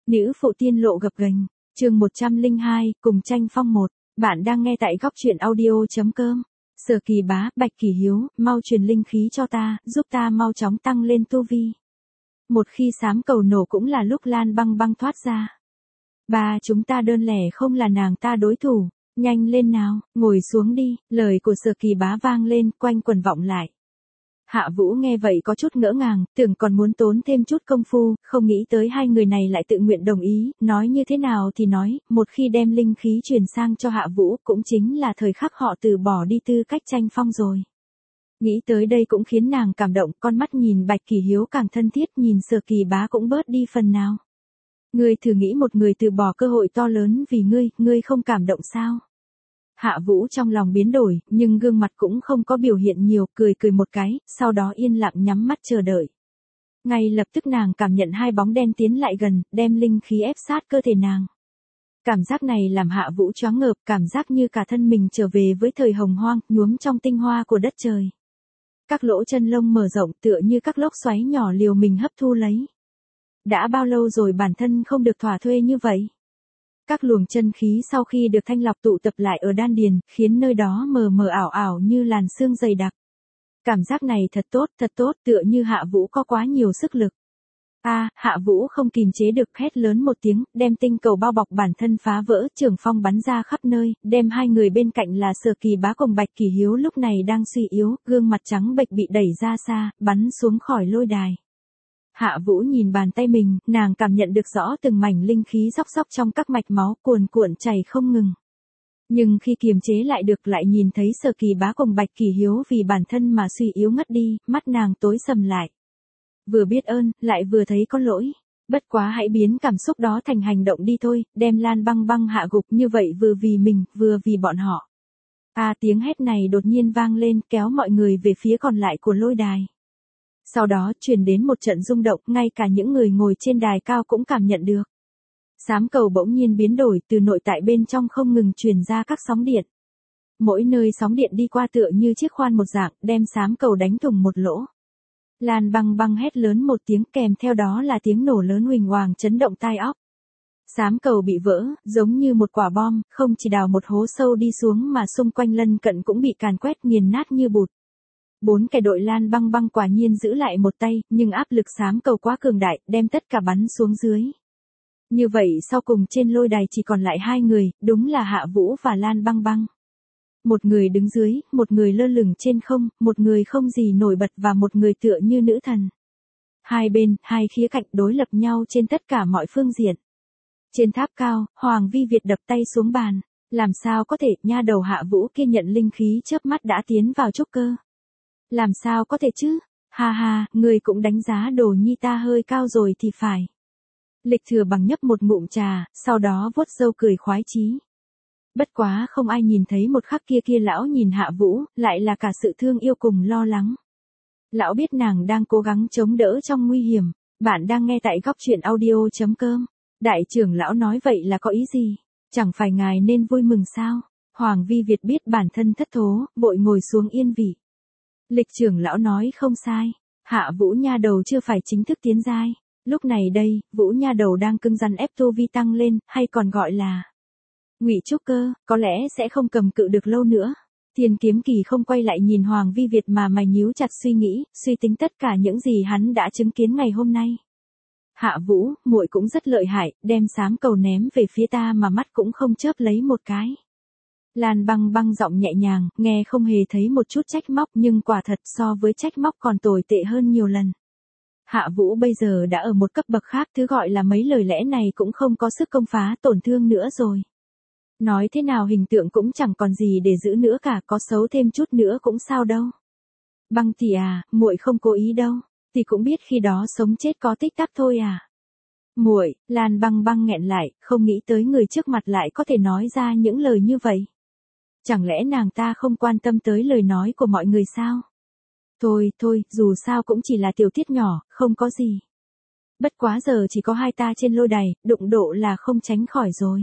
Nữ phụ tiên lộ gập ghềnh, chương 102, cùng tranh phong 1, bạn đang nghe tại góc truyện audio.com. Sở Kỳ Bá, Bạch Kỳ Hiếu, mau truyền linh khí cho ta, giúp ta mau chóng tăng lên tu vi. Một khi sám cầu nổ cũng là lúc Lan Băng Băng thoát ra. Ba chúng ta đơn lẻ không là nàng ta đối thủ, nhanh lên nào, ngồi xuống đi, lời của Sở Kỳ Bá vang lên, quanh quần vọng lại. Hạ Vũ nghe vậy có chút ngỡ ngàng, tưởng còn muốn tốn thêm chút công phu, không nghĩ tới hai người này lại tự nguyện đồng ý, nói như thế nào thì nói, một khi đem linh khí truyền sang cho Hạ Vũ cũng chính là thời khắc họ từ bỏ đi tư cách tranh phong rồi. Nghĩ tới đây cũng khiến nàng cảm động, con mắt nhìn Bạch Kỳ Hiếu càng thân thiết, nhìn Sở Kỳ Bá cũng bớt đi phần nào. Ngươi thử nghĩ một người từ bỏ cơ hội to lớn vì ngươi không cảm động sao? Hạ Vũ trong lòng biến đổi, nhưng gương mặt cũng không có biểu hiện nhiều, cười một cái, sau đó yên lặng nhắm mắt chờ đợi. Ngay lập tức nàng cảm nhận hai bóng đen tiến lại gần, đem linh khí ép sát cơ thể nàng. Cảm giác này làm Hạ Vũ choáng ngợp, cảm giác như cả thân mình trở về với thời hồng hoang, nhuốm trong tinh hoa của đất trời. Các lỗ chân lông mở rộng tựa như các lốc xoáy nhỏ liều mình hấp thu lấy. Đã bao lâu rồi bản thân không được thỏa thuê như vậy? Các luồng chân khí sau khi được thanh lọc tụ tập lại ở đan điền, khiến nơi đó mờ mờ ảo ảo như làn sương dày đặc. Cảm giác này thật tốt, tựa như Hạ Vũ có quá nhiều sức lực. Hạ Vũ không kìm chế được hét lớn một tiếng, đem tinh cầu bao bọc bản thân phá vỡ, trường phong bắn ra khắp nơi, đem hai người bên cạnh là Sở Kỳ Bá cùng Bạch Kỳ Hiếu lúc này đang suy yếu, gương mặt trắng bệch bị đẩy ra xa, bắn xuống khỏi lôi đài. Hạ Vũ nhìn bàn tay mình, nàng cảm nhận được rõ từng mảnh linh khí xóc trong các mạch máu cuồn cuộn chảy không ngừng. Nhưng khi kiềm chế lại được lại nhìn thấy Sở Kỳ Bá cùng Bạch Kỳ Hiếu vì bản thân mà suy yếu ngất đi, mắt nàng tối sầm lại. Vừa biết ơn, lại vừa thấy có lỗi. Bất quá hãy biến cảm xúc đó thành hành động đi thôi, đem Lan Băng Băng hạ gục như vậy vừa vì mình, vừa vì bọn họ. Tiếng hét này đột nhiên vang lên kéo mọi người về phía còn lại của lôi đài. Sau đó truyền đến một trận rung động, ngay cả những người ngồi trên đài cao cũng cảm nhận được. Sám cầu bỗng nhiên biến đổi, từ nội tại bên trong không ngừng truyền ra các sóng điện. Mỗi nơi sóng điện đi qua tựa như chiếc khoan một dạng, đem sám cầu đánh thủng một lỗ. Lan Băng Băng hét lớn một tiếng, kèm theo đó là tiếng nổ lớn huỳnh hoàng chấn động tai óc. Sám cầu bị vỡ, giống như một quả bom, không chỉ đào một hố sâu đi xuống mà xung quanh lân cận cũng bị càn quét nghiền nát như bụt. 4 kẻ đội Lan Băng Băng quả nhiên giữ lại một tay, nhưng áp lực sám cầu quá cường đại, đem tất cả bắn xuống dưới. Như vậy sau cùng trên lôi đài chỉ còn lại hai người, đúng là Hạ Vũ và Lan Băng Băng. Một người đứng dưới, một người lơ lửng trên không, một người không gì nổi bật và một người tựa như nữ thần. Hai bên, hai khía cạnh đối lập nhau trên tất cả mọi phương diện. Trên tháp cao, Hoàng Vi Việt đập tay xuống bàn. Làm sao có thể, nha đầu Hạ Vũ kia nhận linh khí chớp mắt đã tiến vào trúc cơ. Làm sao có thể chứ? Ha, người cũng đánh giá Đồ Nhi ta hơi cao rồi thì phải. Lịch Thừa Bằng nhấp một ngụm trà, sau đó vuốt râu cười khoái chí. Bất quá không ai nhìn thấy một khắc kia lão nhìn Hạ Vũ, lại là cả sự thương yêu cùng lo lắng. Lão biết nàng đang cố gắng chống đỡ trong nguy hiểm. Bạn đang nghe tại góc truyện audio.com. Đại trưởng lão nói vậy là có ý gì? Chẳng phải ngài nên vui mừng sao? Hoàng Vi Việt biết bản thân thất thố, vội ngồi xuống yên vị. Lịch trưởng lão nói không sai. Hạ Vũ nha đầu chưa phải chính thức tiến giai. Lúc này đây, Vũ nha đầu đang cứng rắn ép tu vi tăng lên, hay còn gọi là Ngụy trúc cơ, có lẽ sẽ không cầm cự được lâu nữa. Thiên Kiếm Kỳ không quay lại nhìn Hoàng Vi Việt mà mày nhíu chặt suy nghĩ, suy tính tất cả những gì hắn đã chứng kiến ngày hôm nay. Hạ Vũ, muội cũng rất lợi hại, đem sám cầu ném về phía ta mà mắt cũng không chớp lấy một cái. Lan Băng Băng giọng nhẹ nhàng, nghe không hề thấy một chút trách móc, nhưng quả thật so với trách móc còn tồi tệ hơn nhiều lần. Hạ Vũ bây giờ đã ở một cấp bậc khác, thứ gọi là mấy lời lẽ này cũng không có sức công phá tổn thương nữa rồi. Nói thế nào hình tượng cũng chẳng còn gì để giữ nữa cả, có xấu thêm chút nữa cũng sao đâu. Băng tỷ muội không cố ý đâu, tỷ cũng biết khi đó sống chết có tích tắc thôi à. Muội, Lan Băng Băng nghẹn lại, không nghĩ tới người trước mặt lại có thể nói ra những lời như vậy. Chẳng lẽ nàng ta không quan tâm tới lời nói của mọi người sao? Thôi, dù sao cũng chỉ là tiểu tiết nhỏ, không có gì. Bất quá giờ chỉ có hai ta trên lôi đài, đụng độ là không tránh khỏi rồi.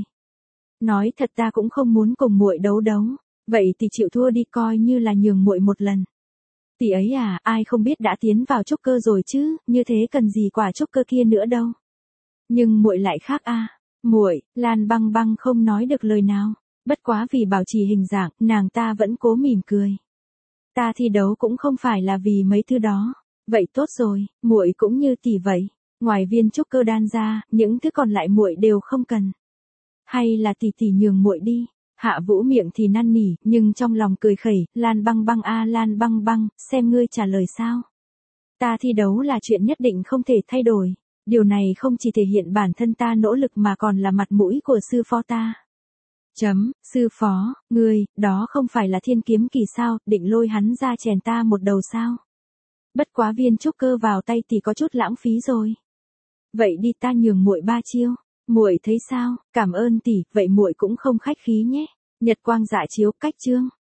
Nói thật ta cũng không muốn cùng muội đấu. Vậy thì chịu thua đi, coi như là nhường muội một lần. Tỷ ấy ai không biết đã tiến vào trúc cơ rồi chứ, như thế cần gì quả trúc cơ kia nữa đâu. Nhưng muội lại khác a. Muội, Lan Băng Băng không nói được lời nào, bất quá vì bảo trì hình dạng, nàng ta vẫn cố mỉm cười. Ta thi đấu cũng không phải là vì mấy thứ đó. Vậy tốt rồi, muội cũng như tỷ vậy. Ngoài viên trúc cơ đan ra, những thứ còn lại muội đều không cần. Hay là tỷ tỷ nhường muội đi. Hạ Vũ miệng thì năn nỉ, nhưng trong lòng cười khẩy, Lan Băng Băng a Lan Băng Băng, xem ngươi trả lời sao. Ta thi đấu là chuyện nhất định không thể thay đổi. Điều này không chỉ thể hiện bản thân ta nỗ lực mà còn là mặt mũi của sư phó ta. Sư phó, ngươi, đó không phải là Thiên Kiếm Kỳ sao, định lôi hắn ra chèn ta một đầu sao. Bất quá viên trúc cơ vào tay tỷ có chút lãng phí rồi. Vậy đi ta nhường muội 3 chiêu. Muội thấy sao? Cảm ơn tỷ, vậy muội cũng không khách khí nhé. Nhật quang dạ chiếu cách chương.